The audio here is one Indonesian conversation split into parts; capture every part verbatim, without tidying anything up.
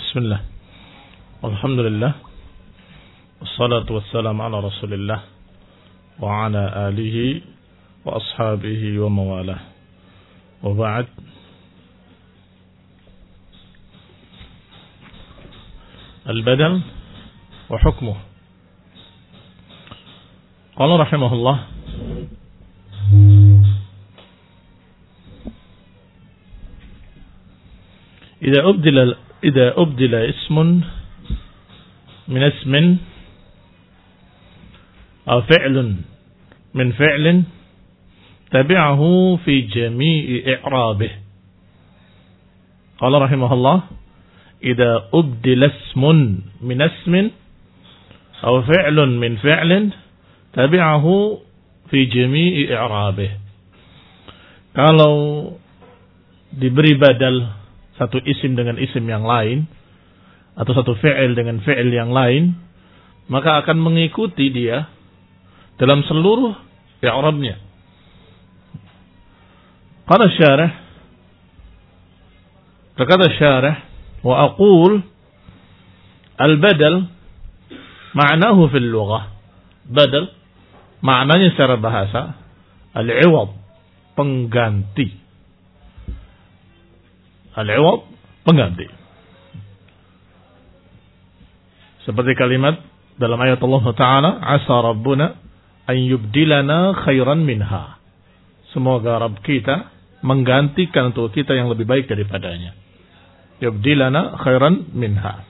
Bismillah. Alhamdulillah. Wassalatu wassalamu ala Rasulillah wa ala alihi wa ashabihi wa mawalah. Wa ba'd. Al-badal wa hukmuh. Qala rahimahullah Idza ubdila إذا أبدل اسم من اسم أو فعل من فعل تبعه في جميع إعرابه. قال رحمه الله إذا أبدل اسم من اسم أو فعل من فعل تبعه في جميع إعرابه. Kalau diberi badal satu isim dengan isim yang lain, atau satu fi'il dengan fi'il yang lain, maka akan mengikuti dia dalam seluruh i'rabnya. Qala syarih, berkata syarih, wa aqul al-badal ma'nahu fil lughah. Badal maknanya secara bahasa al-'iwad, pengganti. Al-iwad, pengganti. Seperti kalimat dalam ayat Allah Ta'ala, Asa Rabbuna an yubdilana khairan minha. Semoga Rabb kita menggantikan untuk kita yang lebih baik daripadanya. Yubdilana khairan minha.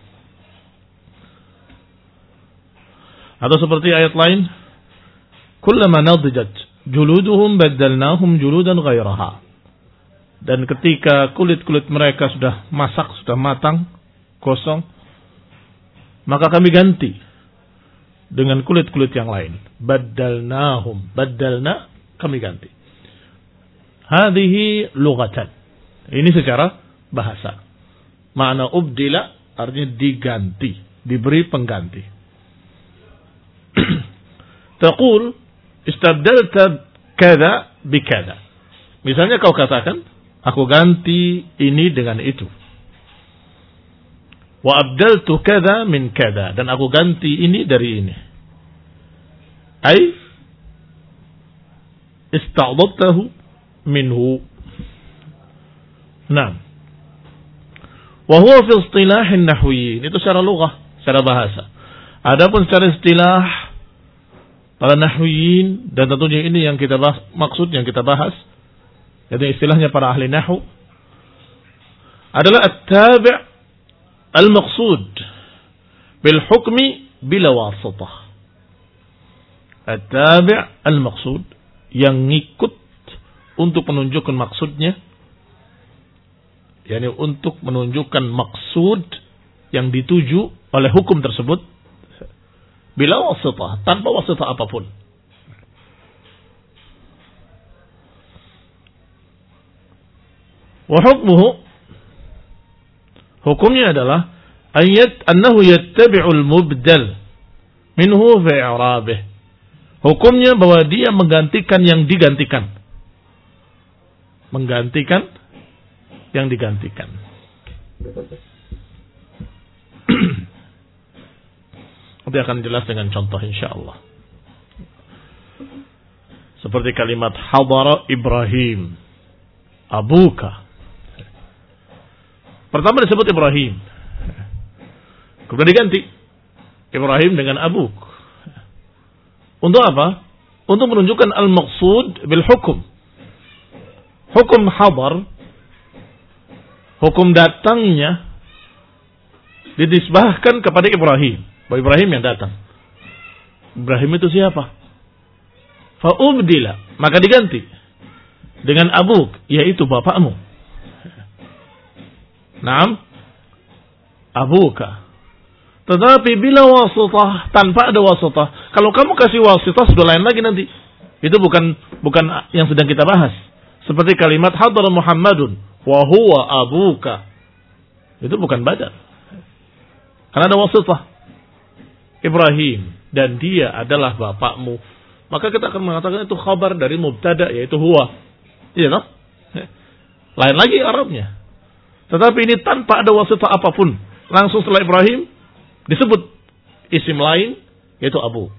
Atau seperti ayat lain, Kullama nadijat juluduhum baddalnahum juludan ghairaha. Dan ketika kulit-kulit mereka sudah masak, sudah matang, gosong, maka kami ganti dengan kulit-kulit yang lain. Baddalnahum, baddalna, kami ganti. Hadhihi lughatan. Ini secara bahasa. Makna ubdila artinya diganti, diberi pengganti. Taqul istabdalta kada bikada. Misalnya kau katakan, aku ganti ini dengan itu. Wa abdaltu kada min kada. Dan aku ganti ini dari ini. Ay ista'dadtahu minhu. Nah. Wa huwa fi istilahin nahwiyin. Itu secara lughah, secara bahasa. Adapun secara istilah para nahwiyin, dan tentunya ini yang kita bahas, maksud yang kita bahas, jadi istilahnya para ahli nahwu adalah at-tabi' al-maqsud bil hukmi bila wasitah. At-tabi' al-maqsud, yang ngikut untuk menunjukkan maksudnya, yakni untuk menunjukkan maksud yang dituju oleh hukum tersebut bila wasitah, tanpa wasitah apapun. Wa hukmuhu, hukumnya adalah ayat annahu yattabi'ul mubdal minhu fi i'rabih. Hukumnya bahwa dia menggantikan yang digantikan. Menggantikan yang digantikan. Nanti akan jelas dengan contoh insyaallah. Seperti kalimat hadara Ibrahim abuka. Pertama disebut Ibrahim, kemudian diganti Ibrahim dengan abuk. Untuk apa? Untuk menunjukkan al-maqsud bil hukum. Hukum hadar, hukum datangnya dinisbahkan kepada Ibrahim. Bahwa Ibrahim yang datang. Ibrahim itu siapa? Fa'ubdila, maka diganti dengan abuk, yaitu bapakmu. Naam, abuka. Tetapi bila wasitah, tanpa ada wasitah. Kalau kamu kasih wasitah sudah lain lagi nanti. Itu bukan bukan yang sedang kita bahas. Seperti kalimat hadar Muhammadun wa huwa abuka. Itu bukan badal. Karena ada wasitah. Ibrahim dan dia adalah bapakmu. Maka kita akan mengatakan itu khabar dari mubtada, yaitu huwa. Iya kan? Lain lagi Arabnya. Tetapi ini tanpa ada wasitah apapun. langsung setelah Ibrahim disebut isim lain yaitu Abuk.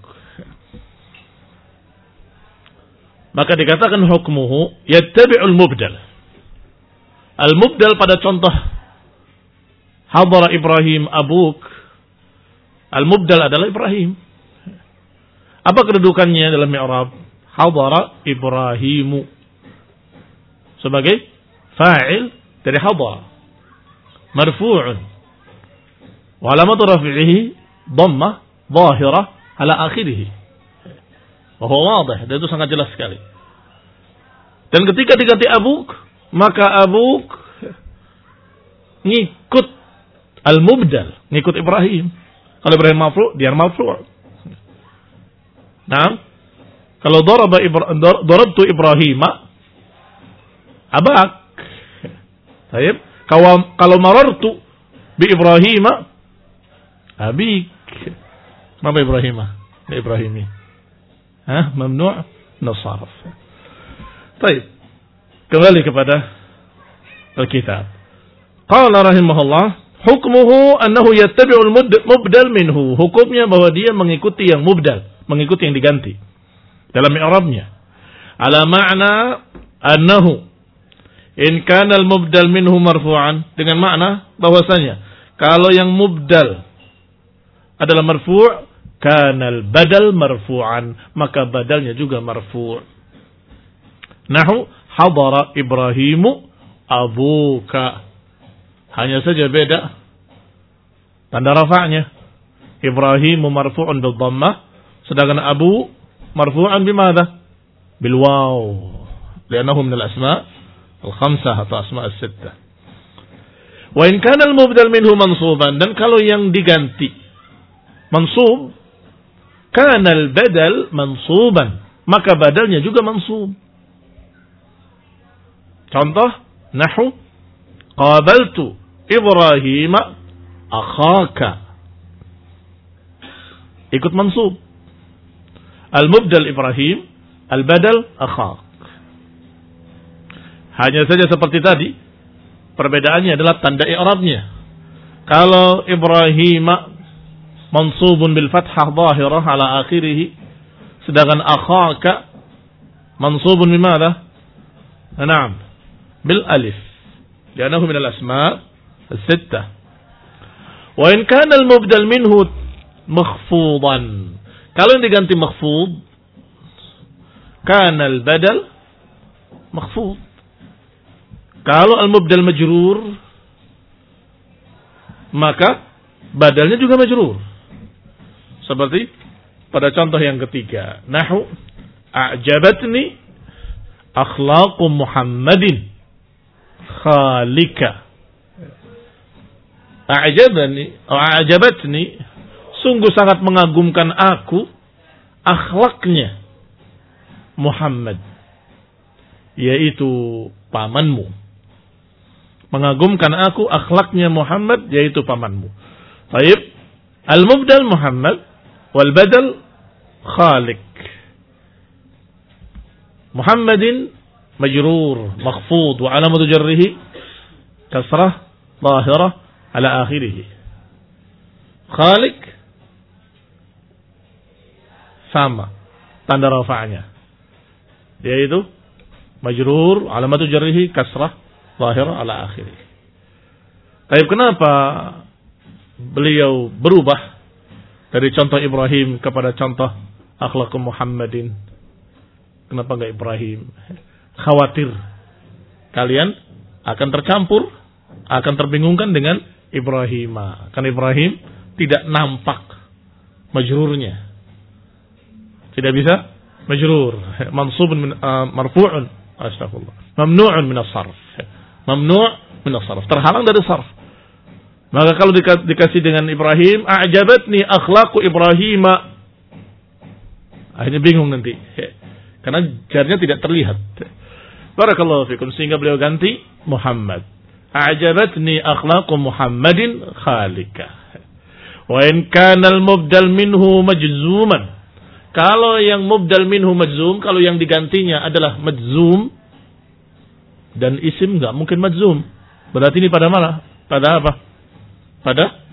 Maka dikatakan hukmuhu yattabi'ul mubdal. Al-mubdal pada contoh hadara Ibrahim Abuk. Al-mubdal adalah Ibrahim. Apa kedudukannya dalam i'rab? Hadara Ibrahimu sebagai fa'il dari hadara, marfu'un wa alamatu raf'ihi dhammah dhahirah ala akhirih. Wa huwa wadih, dan itu sangat jelas sekali. Dan ketika diganti Abuk, maka Abuk ngikut al-mubdal, ngikut Ibrahim. Kalau Ibrahim marfu', dia marfu'. Nah, kalau daraba Ibra, darabtu Ibrahima abak. Baik. Kalau kalau marartu bi Ibrahima abik. Apa Ibrahima? Ibrahimi. Hah? Mamnu' nasarf. Baik. Kembali kepada Alkitab. Qala rahimahullah, hukmuhu annahu yattabi'ul mubdal minhu. Hukumnya bahwa dia mengikuti yang mubdal, mengikuti yang diganti. Dalam i'rabnya ala ma'na annahu in kana al-mubdal minhu marfu'an, dengan makna bahwasanya kalau yang mubdal adalah marfu', kana al-badal marfu'an, maka badalnya juga marfu'. Nahu hadara Ibrahimu abuka, hanya saja beda tanda rafa'nya. Ibrahimu marfu'un bil dhammah, sedangkan abu marfu'an bimadha? Bil waw. Li'annahu min al-asma' al-khamsah atau asma' as-sittah. Wa in kana al-mubdal minhu mansuban, dan kalau yang diganti mansub, kana al-badal mansuban, maka badalnya juga mansub. Contoh, nahu qabaltu Ibrahima akhaka, ikut mansub. Al-mubdal Ibrahim, al-badal akhak. Hanya saja seperti tadi, perbedaannya adalah tanda i'rabnya. Kalau Ibrahim mansubun bil fathah zahirah ala akhirih, sedangkan akhaka mansubun bimada? Naam, bil alif, li'annahu min al-asma' as-sittah. Wa in kana al-mubdal minhu makhfudan, kalau yang diganti makhfud, kana al-badal makhfud. Kalau al-mubdal majrur, maka badalnya juga majrur. Seperti pada contoh yang ketiga, nahu a'jabatni akhlaqu Muhammadin khalika. A'jabani, a'jabatni, sungguh sangat mengagumkan aku akhlaknya Muhammad, yaitu pamanmu. Mengagumkan aku akhlaknya Muhammad, yaitu pamanmu. Baik, al-mubdal Muhammad wal badal Khalik. Muhammadin majrur makhfud wa alamatu jarrihi kasrah zahirah ala akhirih. Khalik sama tanda rafa'nya, yaitu majrur alamatu jarrihi kasrah zahirah ala akhirih. Tapi kenapa beliau berubah dari contoh Ibrahim kepada contoh akhlak Muhammadin? Kenapa enggak Ibrahim? Khawatir kalian akan tercampur, akan terbingungkan dengan Ibrahim. Karena Ibrahim tidak nampak majrurnya. Tidak bisa majrur, mansubun min uh, marfu'un, astagfirullah. Mamnu'un min as-sarf. Mamnu' min as-sarf. Terhalang dari sarf. Maka kalau dika- dikasih dengan Ibrahim, a'jabatni akhlaqu Ibrahim, akhirnya bingung nanti. Karena jarnya tidak terlihat. Barakallahu fikum, sehingga beliau ganti Muhammad. A'jabatni akhlaqu Muhammadin khalika. Wa in kana al-mubdal minhu majzuman. Kalau yang mubdal minhu majzum, kalau yang digantinya adalah majzum, dan isim enggak mungkin majzum. Berarti ini pada mana? Pada apa? Pada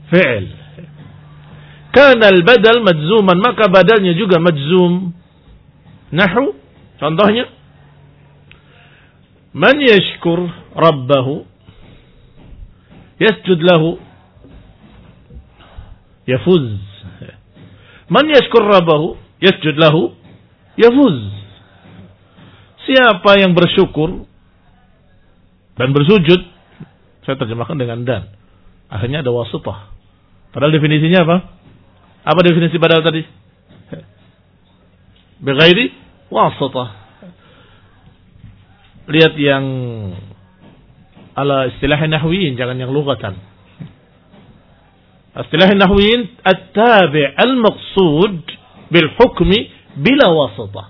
fi'il. Kana al-badal majzuman, maka badalnya juga majzum. Nahwu, contohnya, man yashkur rabbahu yasjud lahu yafuz. Man yashkur rabbahu yasjud lahu yafuz. Siapa yang bersyukur dan bersujud, saya terjemahkan dengan dan. Akhirnya ada wasitah. Padahal definisinya apa? Apa definisi badal tadi? Bighairi wasitah. Lihat yang ala istilah nahwiyin, jangan yang lughatan. Istilah nahwiyin at-tabi' al-maqsud bil hukmi bila wasitah.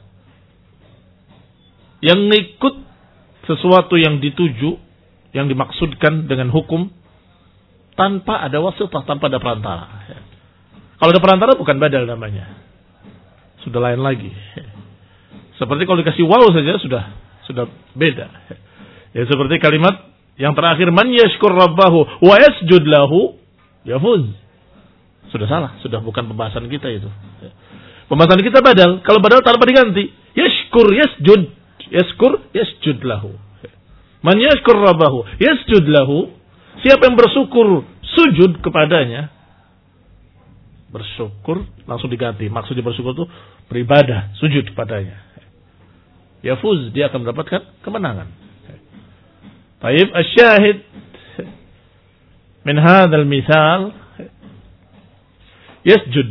Yang ngikut sesuatu yang dituju, yang dimaksudkan dengan hukum tanpa ada wasitah, tanpa ada perantara. Kalau ada perantara bukan badal namanya. Sudah lain lagi. Seperti kalau dikasih waw saja sudah sudah beda. Ya seperti kalimat yang terakhir, man yashkur rabbahu wa yasjud lahu yafuz. Sudah salah, sudah bukan pembahasan kita itu. Pembahasan kita badal. Kalau badal tanpa diganti, yashkur yasjud, yashkur yasjud lahu. Man yashkur rabbahu yasjud lahu. Siapa yang bersyukur sujud kepadanya, bersyukur langsung diganti. Maksudnya bersyukur itu beribadah, sujud kepadanya. Yafuz, dia akan mendapatkan kemenangan. Taib asyahid min hadzal misal yasjud.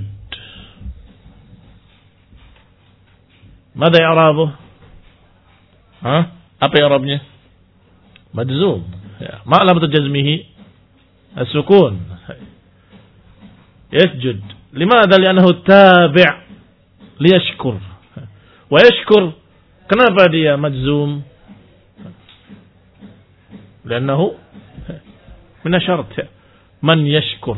Mada i'rabuh? Hah? Apa i'rabnya? Majzum. Ya, ma'lamatu jazmihi as-sukun. Yasjud. Limadha? Li'annahu tabi' liyashkur. Wa yashkur, kenapa dia majzum? Li'annahu min asyart. Man yashkur.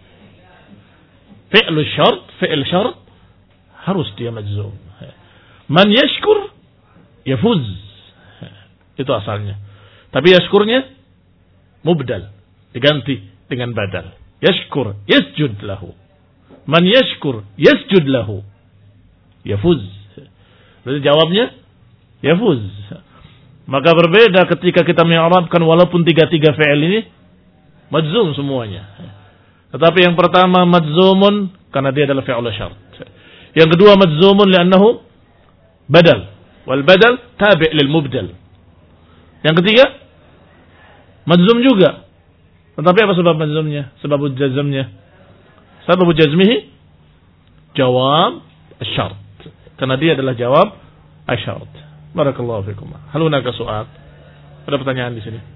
Fi'lu syart, fi'il syart harus dia majzum. Man yashkur yafuz. Itu asalnya. Tapi yashkurnya mubdal, diganti dengan badal. Yashkur yasjud lahu. Man yashkur yasjud lahu yafuz. Berarti jawabnya yafuz. Maka berbeda ketika kita mengi'rabkan walaupun tiga-tiga fi'il ini majzum semuanya. Tetapi yang pertama majzumun karena dia adalah fi'il syart. Yang kedua majzumun li'annahu badal. Wal badal tabi' lil mubdal. Yang ketiga majzum juga. Tetapi apa sebab majzumnya? Sebab jazmnya. Sebab jazmihi jawab asy-syart. Karena dia adalah jawab asy-syart. Barakallahu fikum. Hal hunaka soal? Ada pertanyaan di sini?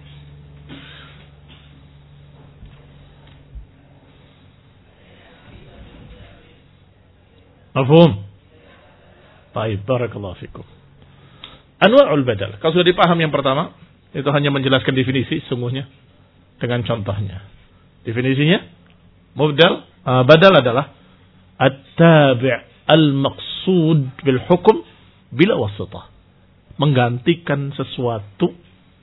Mafhum? Baik, barakallahu fikum. Anwa'ul badal. Kalau sudah dipaham yang pertama, itu hanya menjelaskan definisi sungguhnya dengan contohnya. Definisinya mubdal, uh, badal adalah at-tabi' al-maqsud bil hukm bila wasitah. Menggantikan sesuatu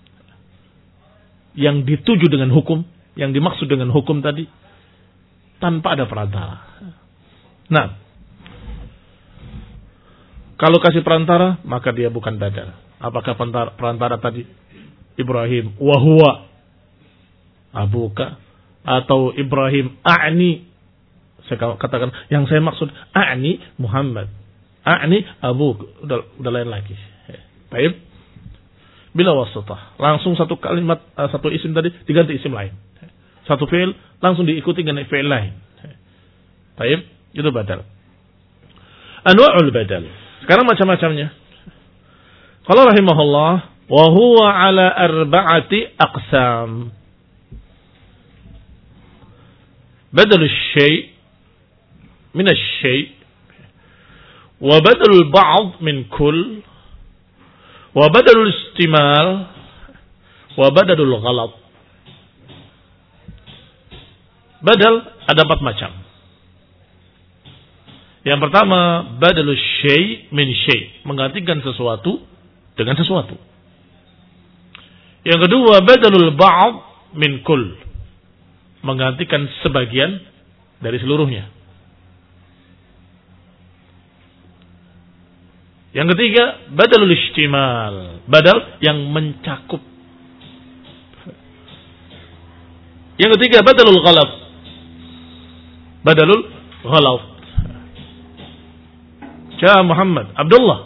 yang dituju dengan hukum, yang dimaksud dengan hukum tadi tanpa ada perantara. Nah, kalau kasih perantara, maka dia bukan badal. Apakah perantara, perantara tadi Ibrahim wa huwa abuka, atau Ibrahim a'ni, saya katakan yang saya maksud a'ni Muhammad, a'ni abuk, udah udah lain lagi. Baik. Bila wasitah, langsung satu kalimat, satu isim tadi diganti isim lain. Satu fi'il langsung diikuti dengan fi'il lain. Baik, itu badal. Anwa'ul badal. Sekarang macam-macamnya. Qala rahimahullah, wa huwa ala arba'ati aqsam. Badal asy-syai' min asy-syai' wa badal al-ba'd min kull wa badal al-istimal wa badal al-ghalat. Badal ada empat macam. Yang pertama, badal asy-syai' min syai', menggantikan sesuatu dengan sesuatu. Yang kedua, badalul ba'd min kull, menggantikan sebagian dari seluruhnya. Yang ketiga, badalul istimal, badal yang mencakup. Yang ketiga, badalul ghalab, badalul ghalab. Jaa Muhammad, Abdullah.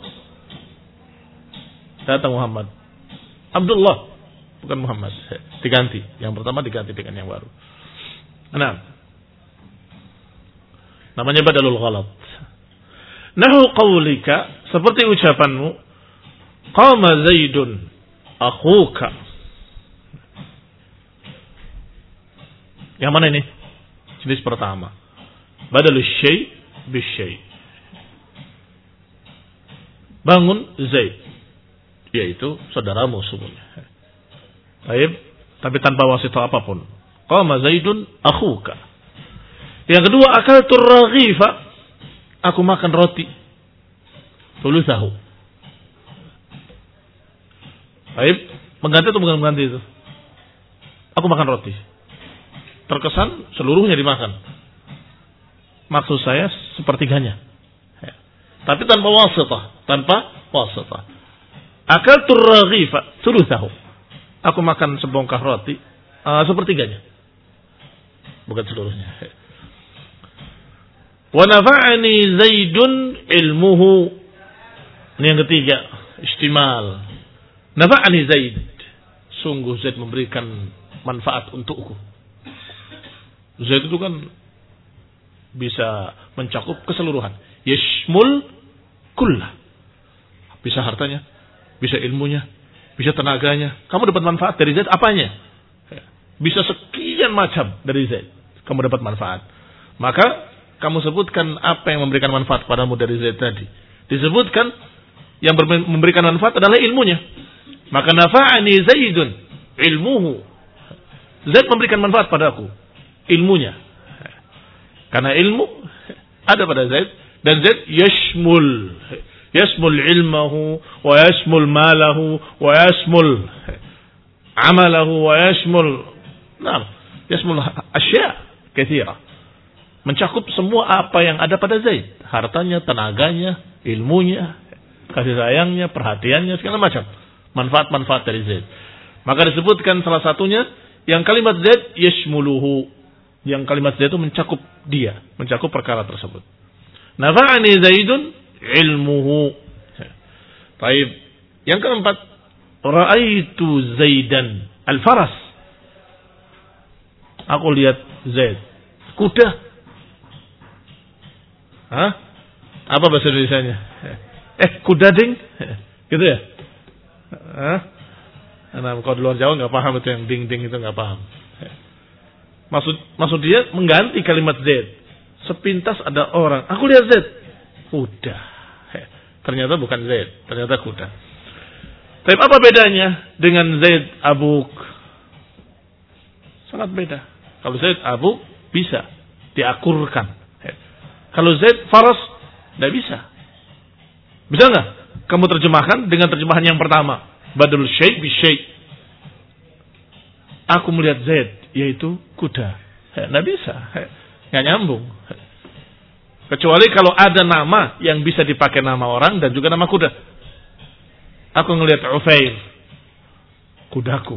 Datang Muhammad, Abdullah, bukan Muhammad. Diganti. Yang pertama diganti dengan yang baru. Nah, namanya badalul ghalab. Nahu qaulika, seperti ucapanmu, qama Zaidun akhuka. Yang mana ini? Jenis pertama. Badalul syai' bisyai'. Bangun Zaid, yaitu saudaramu semuanya. Baik, tapi tanpa wasitah apapun. Qama Zaidun akhuka. Yang kedua, akaltu raghifa. Aku makan roti. Thulutsahu. Baik, mengganti atau bukan mengganti itu? Aku makan roti. Terkesan seluruhnya dimakan. Maksud saya sepertiganya. Ya. Tapi tanpa wasitah, tanpa wasitah. Akaltu raghifa thulutsahu. Aku makan sebongkah roti uh, sepertiganya. Bukan seluruhnya. Ya. Wa nafa'ani Zaidun ilmuhu. Ini yang ketiga, istimal. Nafa'ani Zaid. Sungguh Zaid memberikan manfaat untukku. Zaid itu kan bisa mencakup keseluruhan. Yashmul kullah. Bisa hartanya, bisa ilmunya, bisa tenaganya. Kamu dapat manfaat dari Zaid apanya? Bisa sekian macam dari Zaid. Kamu dapat manfaat. Maka kamu sebutkan apa yang memberikan manfaat padamu dari Zaid tadi. Disebutkan yang memberikan manfaat adalah ilmunya. Maka nafa'ani Zaidun ilmuhu. Zaid memberikan manfaat padaku. Ilmunya. Karena ilmu ada pada Zaid. Dan Zaid yashmul. Yashmul ilmahu. Wa yashmul malahu. Wa yashmul amalahu. Wa yashmul. Nah, yashmul asya' kathira. Mencakup semua apa yang ada pada Zaid. Hartanya, tenaganya, ilmunya, kasih sayangnya, perhatiannya, segala macam. Manfaat-manfaat dari Zaid. Maka disebutkan salah satunya, yang kalimat Zaid, yashmuluhu. Yang kalimat Zaid itu mencakup dia. Mencakup perkara tersebut. Nafa'ani Zaidun ilmuhu. Baik. Yang keempat, ra'aitu Zaidan al-faras. Aku lihat Zaid. Kuda. Hah? Apa bahasa Indonesianya? Eh, kuda ding? Gitu ya? Hah? Nah, kalau di luar Jawa nggak paham itu yang ding-ding itu nggak paham. Maksud maksud dia mengganti kalimat Z. Sepintas ada orang, aku lihat Z. Kuda. Ternyata bukan Z, ternyata kuda. Tapi apa bedanya dengan Zaid Abuk? Sangat beda. Kalau Zaid Abuk bisa diakurkan. Kalau Zaid faras, tidak bisa. Bisa nggak? Kamu terjemahkan dengan terjemahan yang pertama. Badalul syai' bi syai'. Aku melihat Zaid, yaitu kuda. Tidak bisa. Nggak nyambung. Kecuali kalau ada nama yang bisa dipakai nama orang dan juga nama kuda. Aku ngelihat Ufair. Kudaku.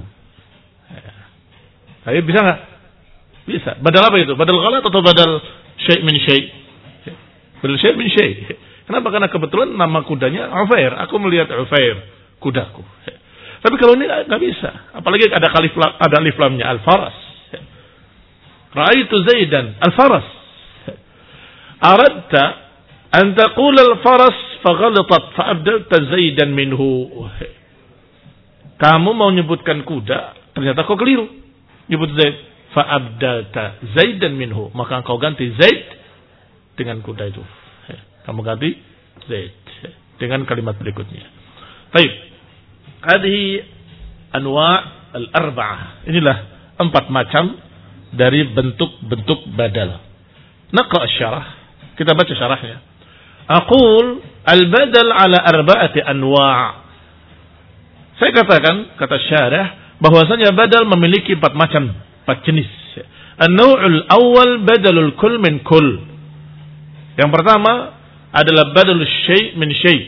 Tapi bisa nggak? Bisa. Badal apa itu? Badal ghalat atau badal syai' min syai'? Badal syai' min syai'. Kenapa? Karena kebetulan nama kudanya Ufair. Aku melihat Ufair, kudaku. Tapi kalau ini nggak bisa. Apalagi ada alif ada alif lamnya al-faras. Ra'aitu Zaidan al-faras. Aradta an taqul al-faras faghalatat fa'abdalta Zaidan minhu. Kamu mau nyebutkan kuda, ternyata kau keliru. Nyebut Zaid. Fa'abdalta Zaidan minhu. Maka kau ganti Zaid dengan kuda itu. Kamu ganti Zaid dengan kalimat berikutnya. Baik. Hadhihi anwa' al-arba'ah. Inilah empat macam dari bentuk-bentuk badal. Naqra' asy-syarah. Kita baca syarahnya. Aqul al-badal ala arba'ati anwa'. Saya katakan, kata syarah, bahwasanya badal memiliki empat macam, empat jenis. An-naw'ul awal badalul kull min kull. Yang pertama adalah badalul syai' min syai'.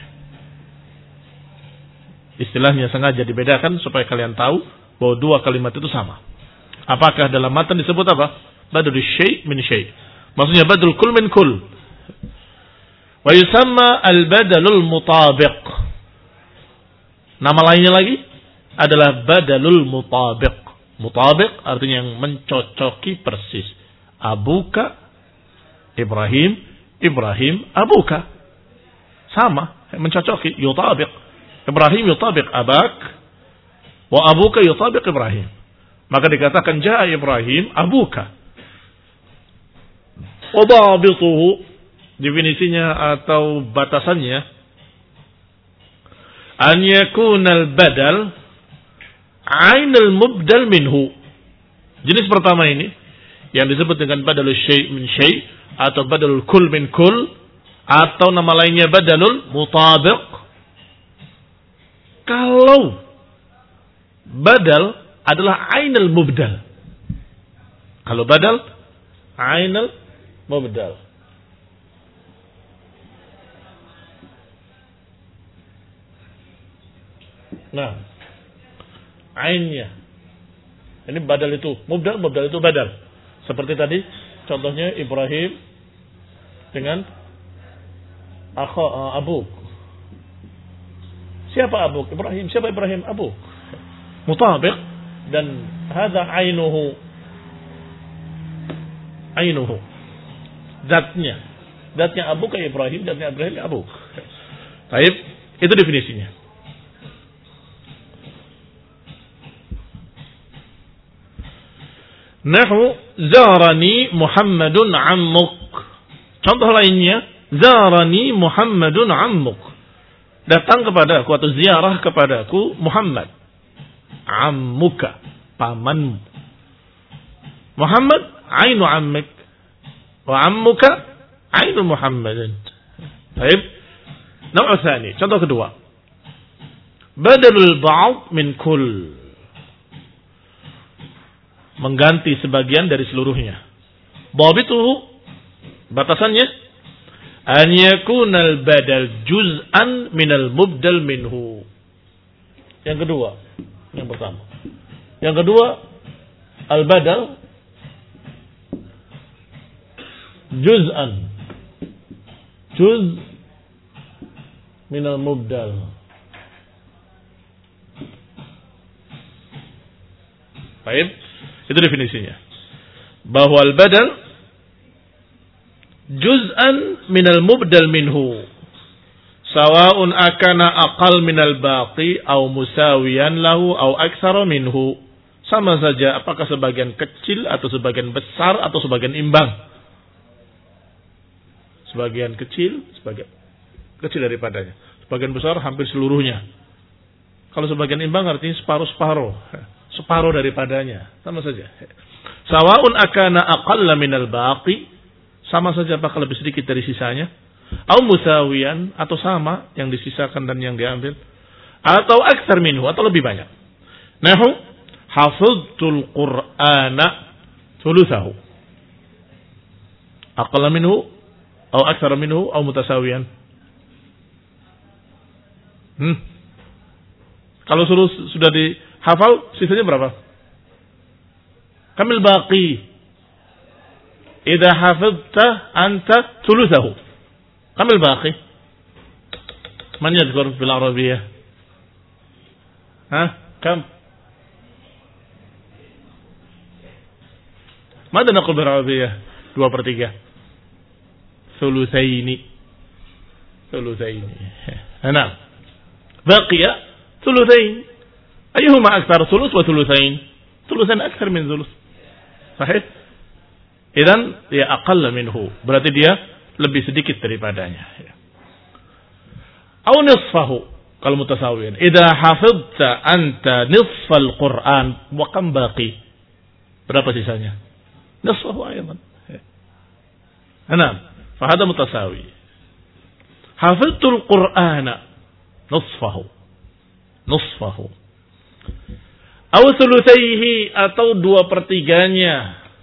Istilahnya sengaja dibedakan supaya kalian tahu bahwa dua kalimat itu sama. Apakah dalam matan disebut apa? Badalul syai' min syai'. Maksudnya badalul kull min kull. Wa yusamma al-badalul mutabiq. Nama lainnya lagi adalah badalul mutabiq. Mutabiq artinya yang mencocoki persis. Abuka Ibrahim, Ibrahim abuka. Sama, mencocoki, yutabiq. Ibrahim yutabiq abak, wa abuka yutabiq Ibrahim. Maka dikatakan jaa Ibrahim abuka. Wa dhabituhu, definisinya atau batasannya, an yakunal badal ainal mubdal minhu. Jenis pertama ini yang disebut dengan badalul syai' min syai' atau badalul kull min kull atau nama lainnya badalul mutabiq. Kalau badal adalah ainal mubdal. Kalau badal ainal mubdal. Nah, ainnya. Ini badal itu mubdal, mubdal itu badal. Seperti tadi contohnya Ibrahim dengan akha abuk. Siapa abuk? Ibrahim. Siapa Ibrahim? Abuk. Mutabiq dan hadza ainuhu. Ainuhu. Zatnya. Zatnya abuk kayak Ibrahim, zatnya Ibrahim abuk. Baik, itu definisinya. Nahu zarani Muhammadun ammuk. Contoh lainnya, zarani Muhammadun ammuk. Datang kepadaku atau ziarah kepadaku Muhammad. Ammuka, pamanmu. Muhammad ainu ammik. Wa ammuka ainu Muhammadin. Baik. Nahu tsani, contoh kedua. Badalul ba'd min kull. Mengganti sebagian dari seluruhnya. Dhabituhu, batasannya, an yakunal badal juz'an minal mubdal minhu. Yang kedua, yang pertama. Yang kedua, al badal juz'an. Juz minal mubdal. Baik. Itu definisinya. Bahwa al-badal juz'an minal mubdal minhu. Sawa'un akana aqal minal baqi au musawiyan lahu au aktsara minhu. Sama saja apakah sebagian kecil atau sebagian besar atau sebagian imbang. Sebagian kecil, sebagian kecil daripadanya. Sebagian besar hampir seluruhnya. Kalau sebagian imbang artinya separuh-separuh. Separuh daripadanya, sama saja. Sawa'un akana aqalla minal baqi, sama saja apakah lebih sedikit dari sisanya, au musawiyan, atau sama yang disisakan dan yang diambil, atau aktsar minhu, atau lebih banyak. Nahu hafiztul Qur'ana thulutsahu. Aqalla minhu au aktsara minhu au mutasawiyan. Hmm. Kalau suruh sudah dihafal, sisanya berapa? Kamil baqi. Idza hafidta anta thulutsahu. Kamil baqi. Man yadhkur bil arabiyyah? Ha? Kam? Mada naqul bil arabiyyah? Dua per tiga. Thulutsaini. Thulutsaini. Nah. Baqiya thulutsain. Ayuhuma aktsar, thuluts wa thulutsain? Thulutsain aktsar min thuluts. Sahih? Idan ya aqalla minhu. Berarti dia lebih sedikit daripadanya. Au nisfahu kalau mutasawiyan. Idza hafidta anta nisfal Qur'an wa kam baqi? Berapa sisanya? Nisfahu aydan. Nah, fa hada mutasawi. Hafidtul Qur'ana nisfahu. Nisfahu. Aw thulutsaihi, atau dua pertiganya.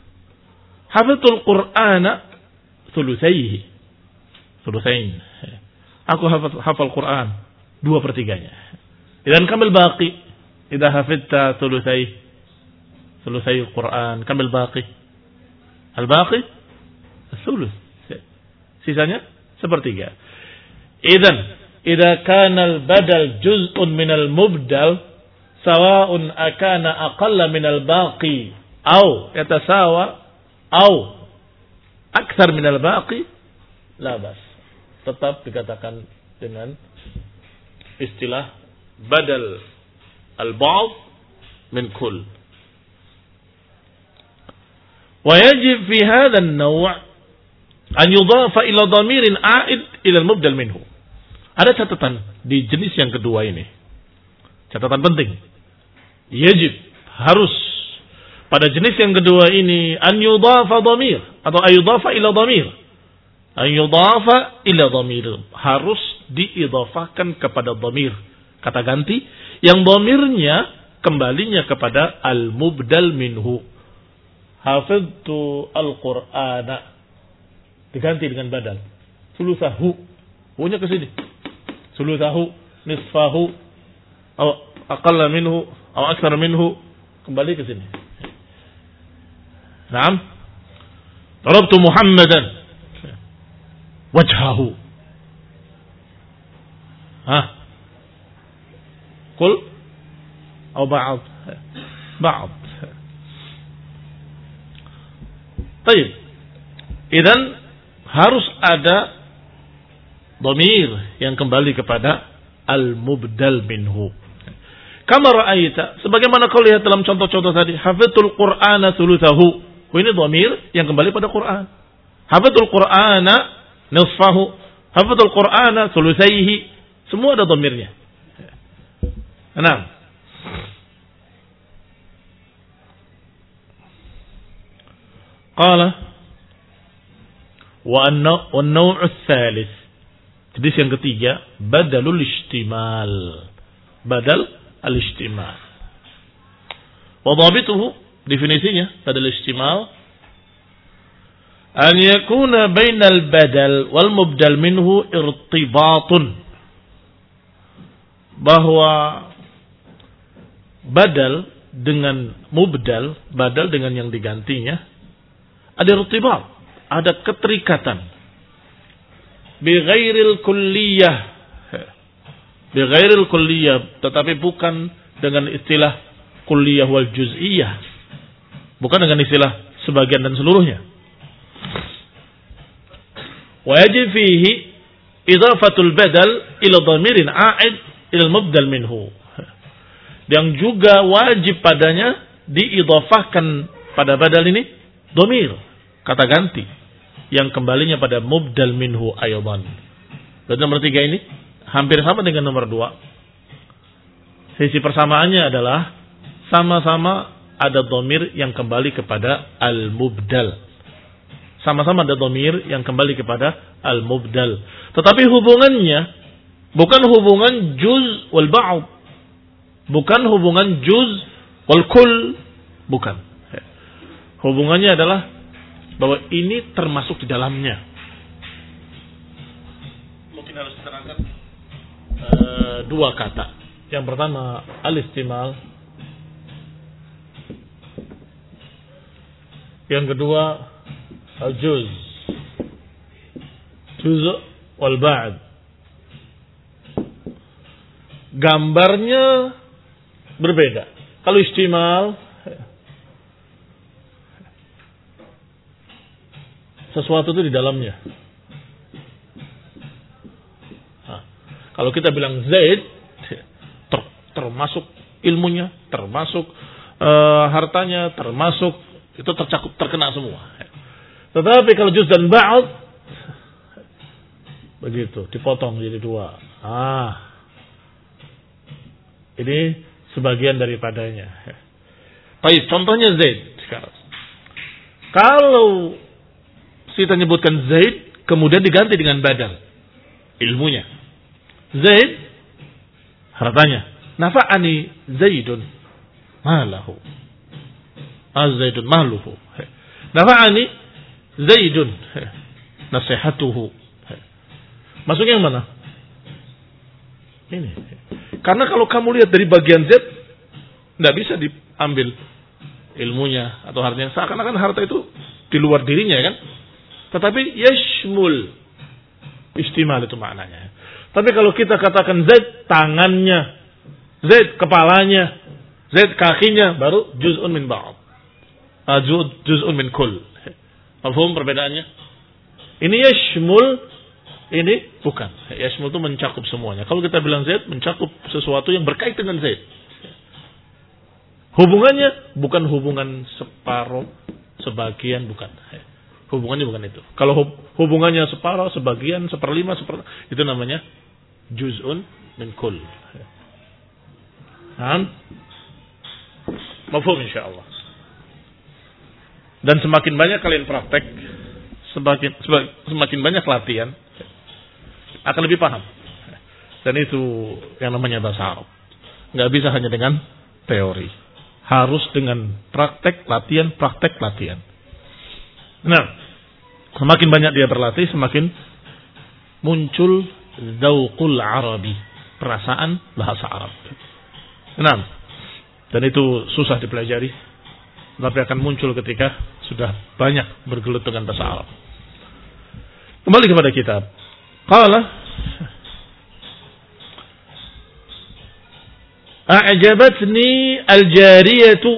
Hafidhul Qur'ana thulutsaihi. Thulutsain. Aku hafal hafal Quran dua per tiganya. Idan kamil baqi. Idza hafidta thulutsai thulutsai Quran, kamil baqi. Al-baqi thuluts. Sisanya sepertiga. Idan idza kana al-badal juz'un min al-mubdal sawa'un akana aqalla min al-baqi aw yatasawa aw akthar min al-baqi la bas. Tetap dikatakan dengan istilah badal al-ba'd min kull. Wa yajib fi hadha an-naw' an yudafa ila dhamirin a'id ila al-mubdal minhu. Ada catatan di jenis yang kedua ini. Catatan penting. Yajib, harus pada jenis yang kedua ini an yudafa dhamir atau ayudafa ila dhamir. An yudafa ila dhamir, harus diidhafahkan kepada dhamir, kata ganti yang dhamirnya kembalinya kepada al-mubdal minhu. Hafidtu al-Qur'ana diganti dengan badal. Sulusahu, hu-nya ke sini. Sulusahu, nisfahu, atau aqalla minhu, atau aktsar minhu, kembali ke sini. Naam. Darabtu Muhammadan wajhahu. Ha? Qul atau ba'd? Ba'd. Baik. Idan harus ada dhamir yang kembali kepada al-mubdal minhu. Kama ra'aita, sebagaimana kau lihat dalam contoh-contoh tadi, hafidhul Qur'ana thulutsahu. Ini dhamir yang kembali pada Quran. Hafidhul Qur'ana nisfahu, hafidhul Qur'ana thulutsaihi, semua ada dhamirnya. Enam. Qala wa an-naw' ats-tsalits. Jenis yang ketiga, badalul istimal. Badal al-istimal. Wa dhabituhu, definisinya badal istimal, an yakuna bainal badal wal mubdal minhu irtibatun. Bahwa badal dengan mubdal, badal dengan yang digantinya, ada irtibat, ada keterikatan. Bi ghairil kulliyah, bi ghairil kulliyah, tetapi bukan dengan istilah kulliyah wal juz'iyah, bukan dengan istilah sebagian dan seluruhnya. Wa yajib fihi idhafatul badal ila dhamirin a'id ila al-mubdal minhu. Yang juga wajib padanya diidhafahkan pada badal ini dhamir, kata ganti yang kembalinya pada mubdal minhu aydan. Dan nomor tiga ini hampir sama dengan nomor dua. Sisi persamaannya adalah sama-sama ada dhamir yang kembali kepada al-mubdal. Sama-sama ada dhamir yang kembali kepada al-mubdal. Tetapi hubungannya bukan hubungan juz wal ba'd. Bukan hubungan juz wal kull. Bukan. Hubungannya adalah bahwa ini termasuk di dalamnya. Mungkin harus diterangkan uh, dua kata. Yang pertama al-istimal. Yang kedua al-juz. Juz wal ba'd. Gambarnya berbeda. Kalau istimal, sesuatu itu di dalamnya. Nah, kalau kita bilang Zaid, ter, termasuk ilmunya, termasuk uh, hartanya, termasuk itu tercakup, terkena semua. Tetapi kalau juz dan ba'd, begitu, dipotong jadi dua. Ah, ini sebagian daripadanya. Baik, contohnya Zaid sekarang. Kalau kita nyebutkan Zaid, kemudian diganti dengan badal ilmunya. Zaid, hartanya. Nafa'ani Zaidun malahu. Az-Zaidun maluhu. Nafa'ani Zaidun nasihatuhu. Masuknya yang mana? Ini. Karena kalau kamu lihat dari bagian Z, tidak bisa diambil ilmunya atau hartanya. Seakan-akan harta itu di luar dirinya kan. Tetapi yashmul. Istimal itu maknanya. Tapi kalau kita katakan Z tangannya, Z kepalanya, Z kakinya, baru juz'un min ba'd. Uh, juz'un min kull. Paham perbedaannya? Ini yashmul, ini bukan. Yashmul itu mencakup semuanya. Kalau kita bilang Z, mencakup sesuatu yang berkaitan dengan Z. Hubungannya bukan hubungan separuh, sebagian, bukan. Hubungannya bukan itu. Kalau hubungannya separuh, sebagian, seperlima, seper, itu namanya juz'un min kull. Nah, mafhum insyaallah. Dan semakin banyak kalian praktek, semakin semakin banyak latihan, akan lebih paham. Dan itu yang namanya bahasa Arab. Nggak bisa hanya dengan teori. Harus dengan praktek, latihan, praktek, latihan. Nah, semakin banyak dia berlatih, semakin muncul dzauqul Arabi, perasaan bahasa Arab. Nah, dan itu susah dipelajari, tapi akan muncul ketika sudah banyak bergelut dengan bahasa Arab. Kembali kepada kitab. Qala a'jabatni al-jariyatu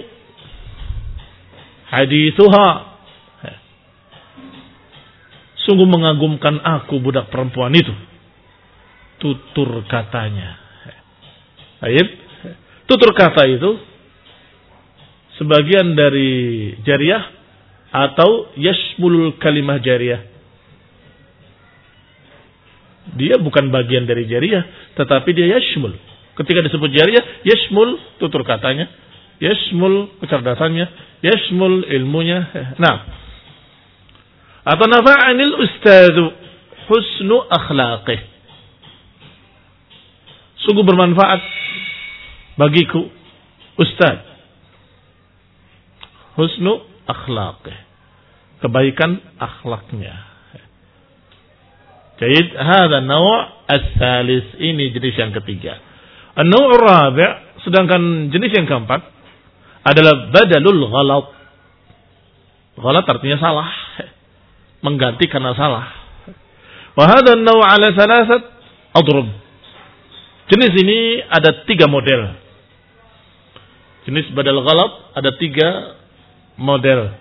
hadithuha. Sungguh mengagumkan aku budak perempuan itu, tutur katanya. Baik, tutur kata itu sebagian dari jariyah atau yashmulul kalimah jariyah. Dia bukan bagian dari jariyah, tetapi dia yashmul. Ketika disebut jariyah, yashmul tutur katanya, yashmul kecerdasannya, yashmul ilmunya. Nah, atau nafa'anil ustadzu husnu akhlaqih. Sungguh bermanfaat bagiku ustaz, husnu akhlaqih, kebaikan akhlaknya. Jadi, hada naw' as-salis, ini jenis yang ketiga. An-naw' ar-rabi', sedangkan jenis yang keempat adalah badalul ghalat. Ghalat artinya salah, mengganti karena salah. Wa hada an-naw' ala salasat adrub. Jenis ini ada tiga model. Jenis badal ghalat ada tiga model.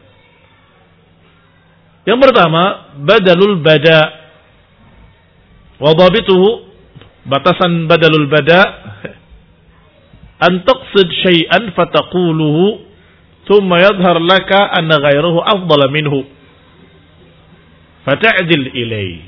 Yang pertama, badalul bada. Wa dhabituhu, batasan badalul bada, an taqsid syai'an fataquluhu thumma yadhhar laka anna ghayruhu afdala minhu fata'dil ilaih.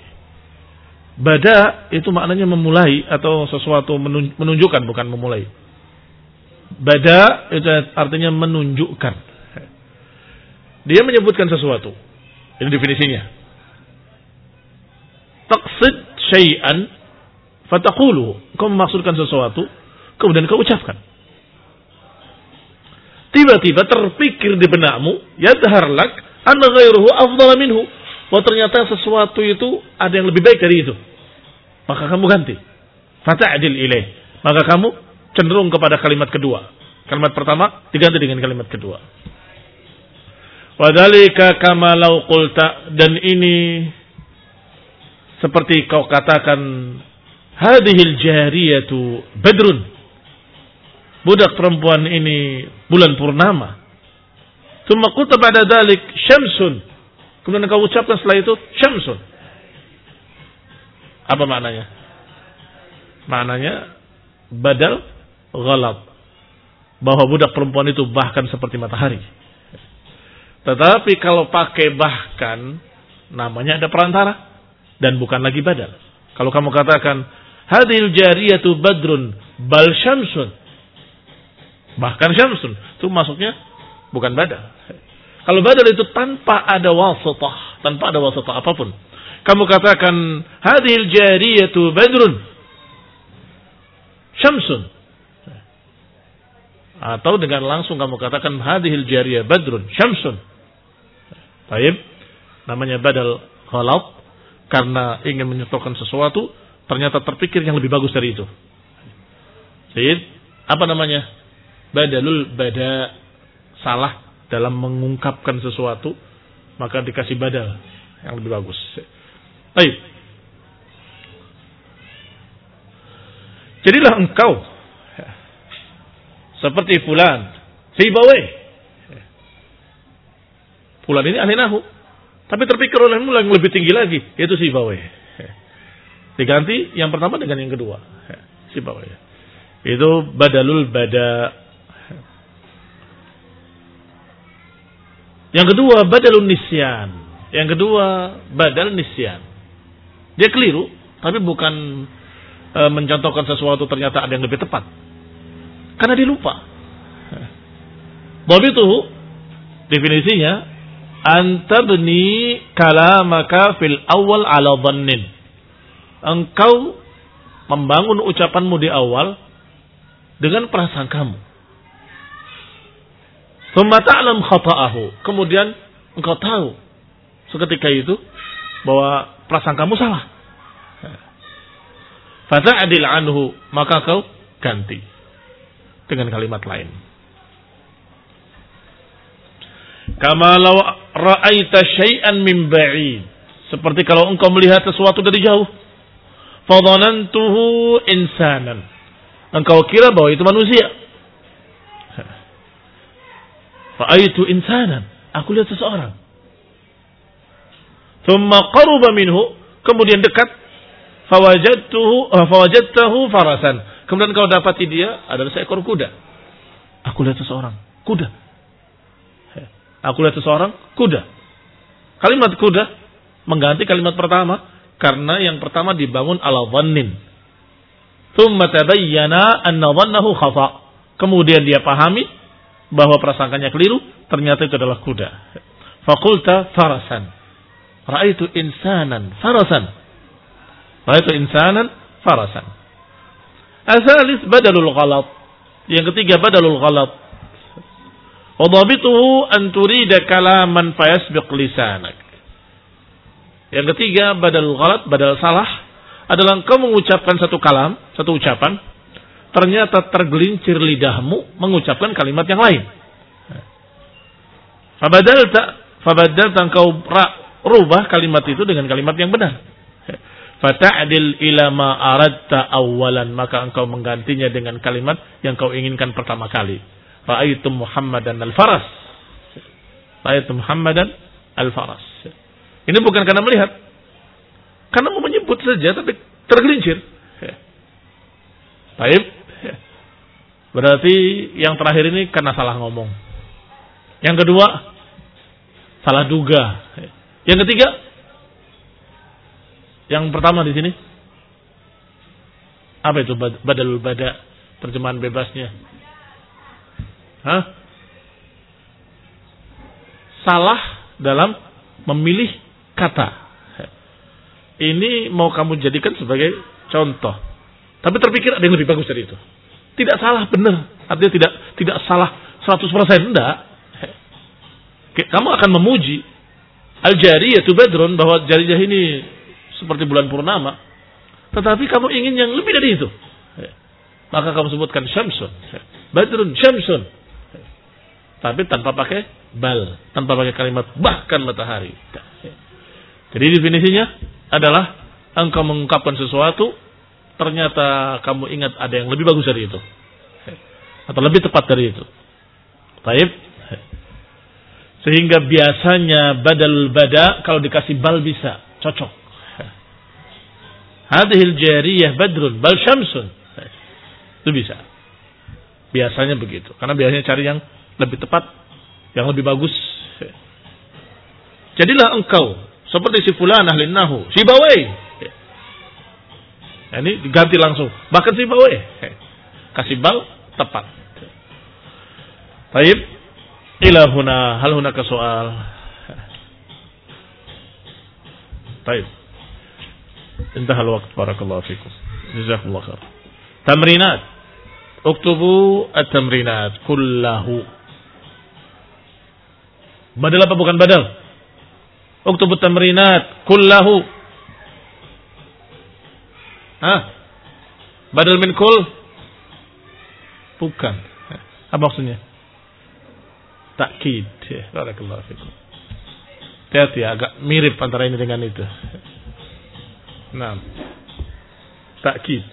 Bada itu maknanya memulai atau sesuatu menunjukkan, bukan memulai. Bada itu artinya menunjukkan. Dia menyebutkan sesuatu. Ini definisinya. Taqsid syai'an fataqulu, kau memaksudkan sesuatu kemudian kau ucapkan. Tiba-tiba terpikir di benakmu, yadhhar lak anna ghairuhu afdala minhu, bahwa ternyata sesuatu itu ada yang lebih baik dari itu, maka kamu ganti. Fata'dil ilaih, maka kamu cenderung kepada kalimat kedua. Kalimat pertama diganti dengan kalimat kedua. Wadhalika kama law qulta, dan ini seperti kau katakan, hadhil jariyatu badrun, budak perempuan ini bulan purnama. Tsumma qulta ba'da dzalik syamsun, kemudian kau ucapkan setelah itu syamsun. Apa maknanya? Maknanya badal ghalat, bahwa budak perempuan itu bahkan seperti matahari. Tetapi kalau pakai bahkan, namanya ada perantara dan bukan lagi badal. Kalau kamu katakan hadhil jariyatu badrun bal syamsun, bahkan syamsun, itu masuknya bukan badal. Kalau badal itu tanpa ada wasitah, tanpa ada wasitah apapun. Kamu katakan hadhil jariyatu badrun syamsun, atau dengan langsung kamu katakan hadhil jariyah badrun syamsun, Baik, namanya badal ghalat karena ingin menyetokkan sesuatu, ternyata terpikir yang lebih bagus dari itu. Baik, apa namanya? Badalul bada, salah dalam mengungkapkan sesuatu, maka dikasih badal yang lebih bagus. Baik. Jadilah engkau seperti fulan, Sibawayh. Fulan ini ahli nahu, tapi terpikir olehmu yang lebih tinggi lagi, yaitu Sibawayh. Diganti yang pertama dengan yang kedua, Sibawayh. Itu badalul bada. Yang kedua badalun nisyan. Yang kedua badal nisyan. Dia keliru, tapi bukan e, mencontohkan sesuatu ternyata ada yang lebih tepat. Karena dia lupa. Dhabituhu, definisinya, antabni kalamaka fil awal ala dhannin. Engkau membangun ucapanmu di awal dengan perasaan kamu. Tsumma ta'lam khata'ahu. Kemudian engkau tahu seketika itu bahwa perasaan kamu salah. Fata'dil anhu, maka kau ganti dengan kalimat lain. Kama law ra'aita syai'an min ba'id. Seperti kalau engkau melihat sesuatu dari jauh. Fadhanantuhu insanan. Engkau kira bahwa itu manusia. Ra'aitu insanan, aku lihat seseorang. Tsumma qaruba minhu, kemudian dekat, fawajadtuhu fawajadtahu farasan. Kemudian kau dapati dia adalah seekor kuda. Aku lihat seseorang, kuda. Aku lihat seseorang, kuda. Kalimat kuda mengganti kalimat pertama karena yang pertama dibangun ala dhannin. Tsumma tabayyana anna dhannahu khata'. Kemudian dia pahami bahwa prasangkanya keliru, ternyata itu adalah kuda. Faqulta farasan. Ra'aitu insanan farasan. Ra'aitu insanan farasan. Asalis badalul ghalat. Yang ketiga badalul ghalat. Wa dhabituhu an turida kalaman fayasbiq lisanak. Yang ketiga badalul ghalat, badal salah adalah engkau mengucapkan satu kalam, satu ucapan, ternyata tergelincir lidahmu mengucapkan kalimat yang lain. Fabadalta, fabadalta engkau rubah kalimat itu dengan kalimat yang benar. Fata'dil ila ma aradta awalan, maka engkau menggantinya dengan kalimat yang kau inginkan pertama kali. Ra'aitu Muhammadan al-faras. Ra'aitu Muhammadan al-faras. Ini bukan karena melihat, karena mau menyebut saja tapi tergelincir. Baik. Berarti yang terakhir ini karena salah ngomong. Yang kedua, salah duga. Yang ketiga, yang pertama di sini, apa itu badalul bada? Terjemahan bebasnya. Hah? Salah dalam memilih kata. Ini mau kamu jadikan sebagai contoh. Tapi terpikir ada yang lebih bagus dari itu. Tidak salah benar, artinya tidak tidak salah seratus persen, enggak. Kamu akan memuji al-jariyatu badrun, bahwa jarijah ini seperti bulan purnama, tetapi kamu ingin yang lebih dari itu. Maka kamu sebutkan syamsun, badrun syamsun. Tapi tanpa pakai bal, tanpa pakai kalimat bahkan matahari. Jadi definisinya adalah engkau mengungkapkan sesuatu, ternyata kamu ingat ada yang lebih bagus dari itu, atau lebih tepat dari itu. Baik. Sehingga biasanya badal bada kalau dikasih bal bisa cocok. Hadhil jariyah badrun bal syamsun. Itu bisa. Biasanya begitu. Karena biasanya cari yang lebih tepat, yang lebih bagus. Jadilah engkau seperti si fulan ahli nahu, Sibawayh. Nah, ini diganti langsung. Bahkan Sibawayh. Kasih bal tepat. Baik. Ila huna, hal hunaka soal. Baik. Intahal waqt, barakallahu fikum. Jazakumullah khair. Tamrinat. Uktubu at-tamrinat kullahu. Badal apa bukan badal? Uktubut tamrinat kullahu. Hah? Badal min kull? Bukan. Apa maksudnya? Takkid. Barakallahu fikum. Hati-hati, agak mirip antara ini dengan itu. Nah. Takkid.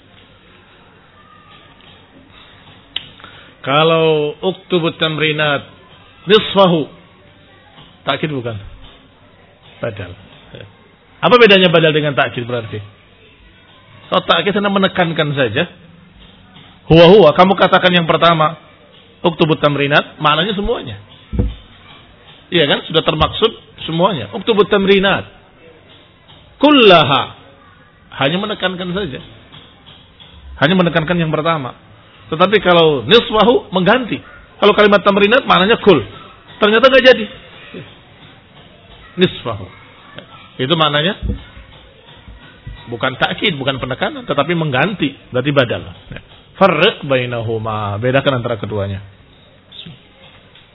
Kalau uktubut tamrinat nisfahu. Takkid bukan? Badal. Apa bedanya badal dengan takkid berarti? Kalau takkid hanya menekankan saja. Huwa huwa, kamu katakan yang pertama uktubut tamrinat, maknanya semuanya. Iya kan? Sudah termaksud semuanya. Uktubut tamrinat kullaha, hanya menekankan saja. Hanya menekankan yang pertama. Tetapi kalau niswahu mengganti. Kalau kalimat tamrinat maknanya kul. Ternyata enggak jadi. Niswahu. Itu maknanya bukan takkid, bukan penekanan, tetapi mengganti, berarti badal. Farriq bainahuma, bedakan antara keduanya.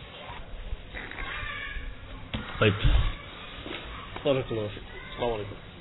Baik. Assalamualaikum.